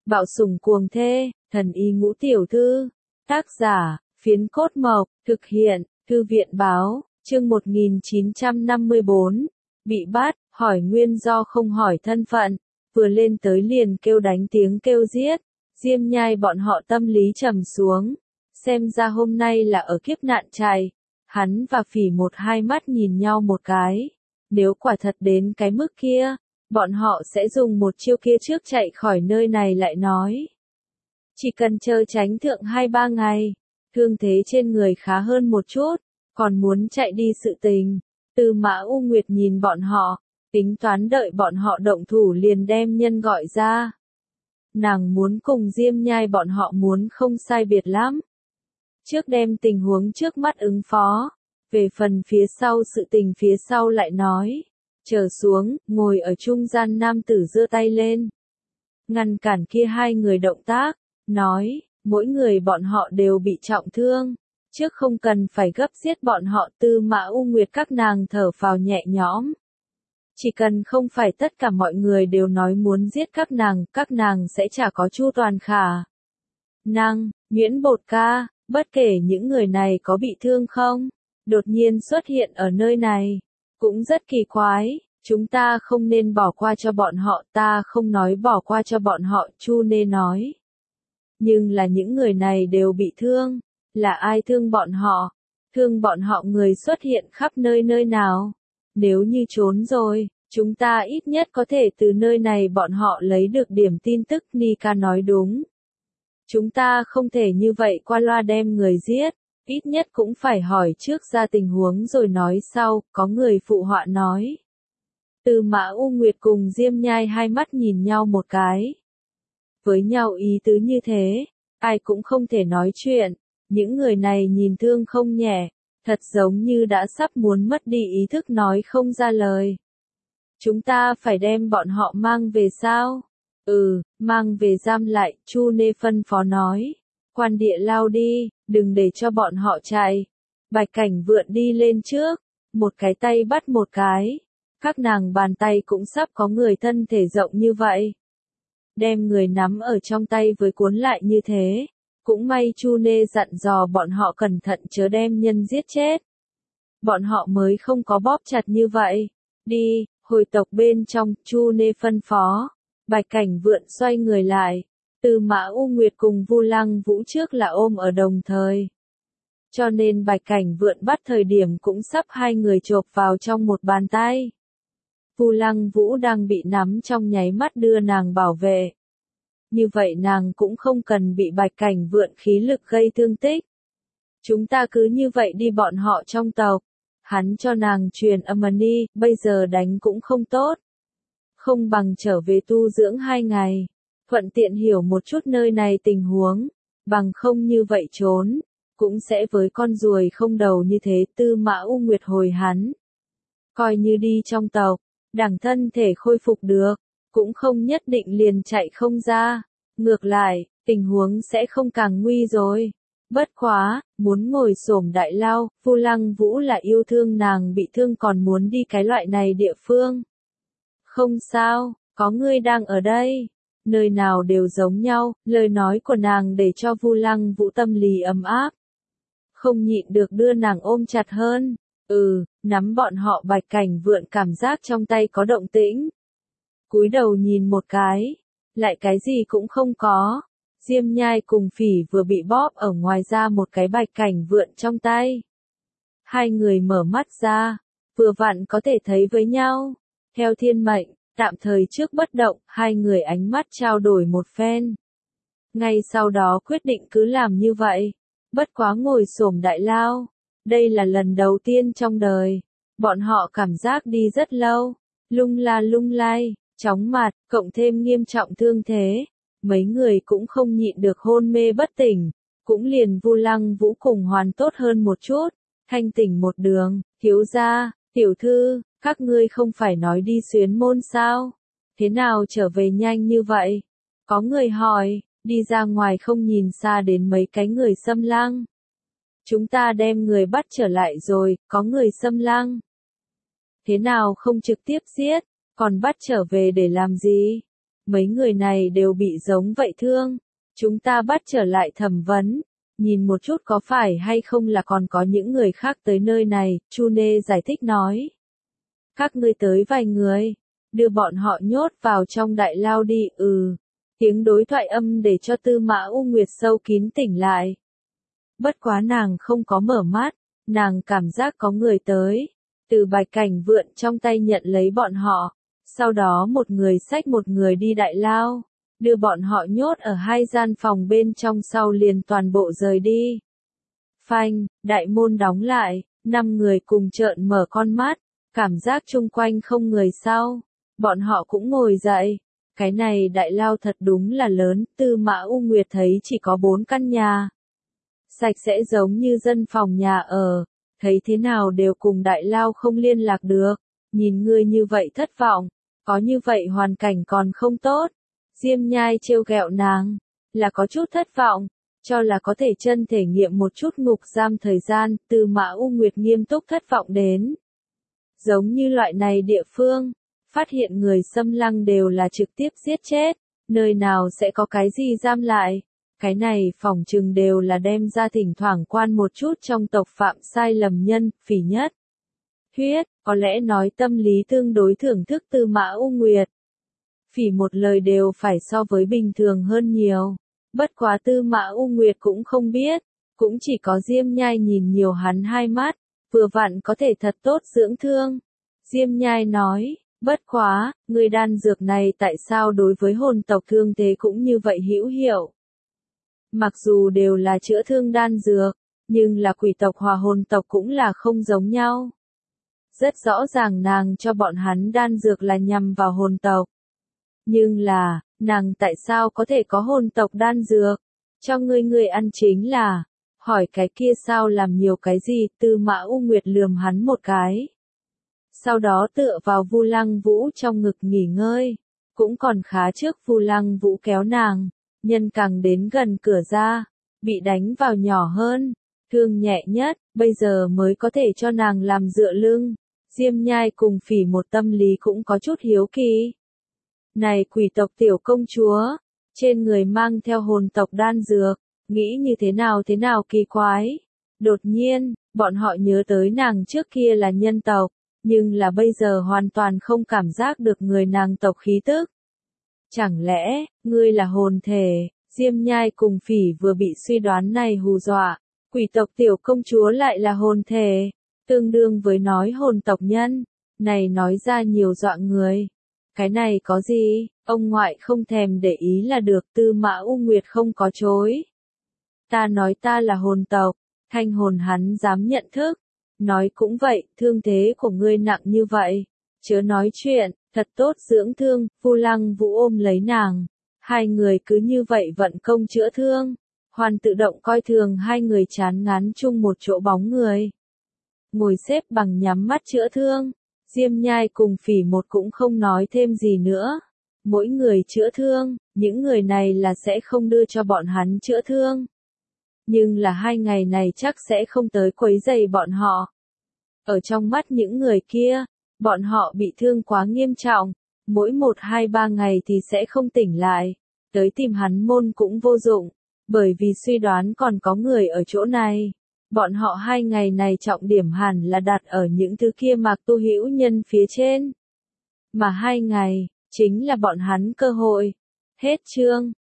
Bạo sủng cuồng thê, thần y ngũ tiểu thư. Tác giả, Phiến Cốt Mộc, thực hiện, Thư viện báo, chương 1954. Bị bắt, hỏi nguyên do không hỏi thân phận, vừa lên tới liền kêu đánh tiếng kêu giết. Diêm Nhai bọn họ tâm lý trầm xuống, xem ra hôm nay là ở kiếp nạn trại. Hắn và Phỉ một hai mắt nhìn nhau một cái, nếu quả thật đến cái mức kia, bọn họ sẽ dùng một chiêu kia trước chạy khỏi nơi này lại nói. Chỉ cần chờ tránh thượng 2-3 ngày, thương thế trên người khá hơn một chút, còn muốn chạy đi sự tình. Tư Mã U Nguyệt nhìn bọn họ, tính toán đợi bọn họ động thủ liền đem nhân gọi ra. Nàng muốn cùng Diêm Nhai bọn họ muốn không sai biệt lắm. Trước đem tình huống trước mắt ứng phó, về phần phía sau sự tình phía sau lại nói. Trở xuống, ngồi ở trung gian nam tử giơ tay lên. Ngăn cản kia hai người động tác, nói, mỗi người bọn họ đều bị trọng thương. Trước không cần phải gấp giết bọn họ. Tư Mã U Nguyệt các nàng thở phào nhẹ nhõm. Chỉ cần không phải tất cả mọi người đều nói muốn giết các nàng sẽ chả có chu toàn khả năng. Nguyễn Bột ca, bất kể những người này có bị thương không, đột nhiên xuất hiện ở nơi này, cũng rất kỳ quái. Chúng ta không nên bỏ qua cho bọn họ, ta không nói bỏ qua cho bọn họ, Chu Nê nói. Nhưng là những người này đều bị thương, là ai thương bọn họ? Thương bọn họ người xuất hiện khắp nơi nơi nào? Nếu như trốn rồi, chúng ta ít nhất có thể từ nơi này bọn họ lấy được điểm tin tức. Nika nói đúng. Chúng ta không thể như vậy qua loa đem người giết, ít nhất cũng phải hỏi trước ra tình huống rồi nói sau, có người phụ họa nói. Tư Mã U Nguyệt cùng Diêm Nhai hai mắt nhìn nhau một cái. Với nhau ý tứ như thế, ai cũng không thể nói chuyện, những người này nhìn thương không nhẹ, thật giống như đã sắp muốn mất đi ý thức nói không ra lời. Chúng ta phải đem bọn họ mang về sao? Mang về giam lại, Chu Nê phân phó nói. Quan địa lao đi, đừng để cho bọn họ chạy. Bạch Cảnh Vượn đi lên trước, một cái tay bắt một cái. Các nàng bàn tay cũng sắp có người thân thể rộng như vậy. Đem người nắm ở trong tay với cuốn lại như thế. Cũng may Chu Nê dặn dò bọn họ cẩn thận chớ đem nhân giết chết. Bọn họ mới không có bóp chặt như vậy. Đi, hồi tộc bên trong, Chu Nê phân phó. Bạch Cảnh Vượn xoay người lại. Tư Mã U Nguyệt cùng Vu Lăng Vũ trước là ôm ở đồng thời. Cho nên Bạch Cảnh Vượn bắt thời điểm cũng sắp hai người chộp vào trong một bàn tay. Vu Lăng Vũ đang bị nắm trong nháy mắt đưa nàng bảo vệ. Như vậy nàng cũng không cần bị Bạch Cảnh Vượn khí lực gây thương tích. Chúng ta cứ như vậy đi bọn họ trong tộc. Hắn cho nàng truyền âm đi, bây giờ đánh cũng không tốt. Không bằng trở về tu dưỡng 2 ngày. Thuận tiện hiểu một chút nơi này tình huống. Bằng không như vậy trốn. Cũng sẽ với con ruồi không đầu như thế. Tư Mã U Nguyệt hồi hắn. Coi như đi trong tộc. Đẳng thân thể khôi phục được. Cũng không nhất định liền chạy không ra. Ngược lại, tình huống sẽ không càng nguy rồi. Bất quá, muốn ngồi xổm đại lao, Vu Lăng Vũ là yêu thương nàng bị thương còn muốn đi cái loại này địa phương. Không sao, có ngươi đang ở đây. Nơi nào đều giống nhau, lời nói của nàng để cho Vu Lăng Vũ tâm lý ấm áp. Không nhịn được đưa nàng ôm chặt hơn. Nắm bọn họ. Bạch Cảnh Vượn cảm giác trong tay có động tĩnh. Cúi đầu nhìn một cái, lại cái gì cũng không có. Diêm Nhai cùng Phỉ vừa bị bóp ở ngoài ra một cái Bạch Cảnh Vượn trong tay. Hai người mở mắt ra, vừa vặn có thể thấy với nhau. Theo thiên mệnh, tạm thời trước bất động, hai người ánh mắt trao đổi một phen. Ngay sau đó quyết định cứ làm như vậy. Bất quá ngồi xổm đại lao. Đây là lần đầu tiên trong đời. Bọn họ cảm giác đi rất lâu. Lung la lung lay, chóng mặt, cộng thêm nghiêm trọng thương thế. Mấy người cũng không nhịn được hôn mê bất tỉnh. Cũng liền Vu Lăng Vũ cùng hoàn tốt hơn một chút. Thanh tỉnh một đường, thiếu gia, tiểu thư, các ngươi không phải nói đi xuyến môn sao? Thế nào trở về nhanh như vậy? Có người hỏi, đi ra ngoài không nhìn xa đến mấy cái người xâm lăng. Chúng ta đem người bắt trở lại rồi, có người xâm lăng. Thế nào không trực tiếp giết, còn bắt trở về để làm gì? Mấy người này đều bị giống vậy thương. Chúng ta bắt trở lại thẩm vấn. Nhìn một chút có phải hay không là còn có những người khác tới nơi này, Chu Nê giải thích nói. Các ngươi tới vài người, đưa bọn họ nhốt vào trong đại lao đi, Tiếng đối thoại âm để cho Tư Mã U Nguyệt sâu kín tỉnh lại. Bất quá nàng không có mở mắt, nàng cảm giác có người tới. Từ Bạch Cảnh Vượn trong tay nhận lấy bọn họ, sau đó một người xách một người đi đại lao, đưa bọn họ nhốt ở hai gian phòng bên trong sau liền toàn bộ rời đi. Phanh, đại môn đóng lại, 5 người cùng trợn mở con mắt, cảm giác chung quanh không người sau, bọn họ cũng ngồi dậy. Cái này đại lao thật đúng là lớn, Tư Mã U Nguyệt thấy chỉ có 4 căn nhà. Sạch sẽ giống như dân phòng nhà ở, thấy thế nào đều cùng đại lao không liên lạc được, nhìn ngươi như vậy thất vọng, có như vậy hoàn cảnh còn không tốt. Diêm Nhai trêu ghẹo nàng, là có chút thất vọng, cho là có thể chân thể nghiệm một chút ngục giam thời gian, Tư Mã U Nguyệt nghiêm túc thất vọng đến. Giống như loại này địa phương, phát hiện người xâm lăng đều là trực tiếp giết chết, nơi nào sẽ có cái gì giam lại. Cái này phỏng chừng đều là đem ra thỉnh thoảng quan một chút trong tộc phạm sai lầm nhân, Phỉ nhất. Huyết, có lẽ nói tâm lý tương đối thưởng thức Tư Mã U Nguyệt. Phỉ một lời đều phải so với bình thường hơn nhiều. Bất quá Tư Mã U Nguyệt cũng không biết, cũng chỉ có Diêm Nhai nhìn nhiều hắn 2 mắt, vừa vặn có thể thật tốt dưỡng thương. Diêm Nhai nói, bất quá, người đan dược này tại sao đối với hồn tộc thương thế cũng như vậy hữu hiệu? Mặc dù đều là chữa thương đan dược, nhưng là quỷ tộc hòa hồn tộc cũng là không giống nhau. Rất rõ ràng nàng cho bọn hắn đan dược là nhằm vào hồn tộc. Nhưng là, nàng tại sao có thể có hồn tộc đan dược? Cho ngươi ăn chính là, hỏi cái kia sao làm nhiều cái gì, Tư Mã U Nguyệt lườm hắn một cái. Sau đó tựa vào Vu Lăng Vũ trong ngực nghỉ ngơi, cũng còn khá trước Vu Lăng Vũ kéo nàng, nhân càng đến gần cửa ra, bị đánh vào nhỏ hơn, thương nhẹ nhất, bây giờ mới có thể cho nàng làm dựa lưng. Diêm Nhai cùng Phỉ một tâm lý cũng có chút hiếu kỳ. Này quỷ tộc tiểu công chúa, trên người mang theo hồn tộc đan dược, nghĩ như thế nào kỳ quái. Đột nhiên, bọn họ nhớ tới nàng trước kia là nhân tộc, nhưng là bây giờ hoàn toàn không cảm giác được người nàng tộc khí tức. Chẳng lẽ, ngươi là hồn thể? Diêm Nhai cùng Phỉ vừa bị suy đoán này hù dọa, quỷ tộc tiểu công chúa lại là hồn thể, tương đương với nói hồn tộc nhân, này nói ra nhiều dọa người. Cái này có gì, ông ngoại không thèm để ý là được, Tư Mã U Nguyệt không có chối. Ta nói ta là hồn tộc, thanh hồn hắn dám nhận thức. Nói cũng vậy, thương thế của ngươi nặng như vậy, chớ nói chuyện, thật tốt dưỡng thương. Vu Lăng Vũ ôm lấy nàng, 2 người cứ như vậy vận công chữa thương, hoàn tự động coi thường 2 người chán ngán chung một chỗ bóng người. Ngồi xếp bằng nhắm mắt chữa thương, Diêm Nhai cùng Phỉ một cũng không nói thêm gì nữa. Mỗi người chữa thương, những người này là sẽ không đưa cho bọn hắn chữa thương. Nhưng là 2 ngày này chắc sẽ không tới quấy rầy bọn họ. Ở trong mắt những người kia, bọn họ bị thương quá nghiêm trọng, mỗi 1-2-3 ngày thì sẽ không tỉnh lại, tới tìm hắn môn cũng vô dụng, bởi vì suy đoán còn có người ở chỗ này. Bọn họ 2 ngày này trọng điểm hẳn là đặt ở những thứ kia Mạc Tu Hữu nhân phía trên. Mà 2 ngày, chính là bọn hắn cơ hội. Hết chương.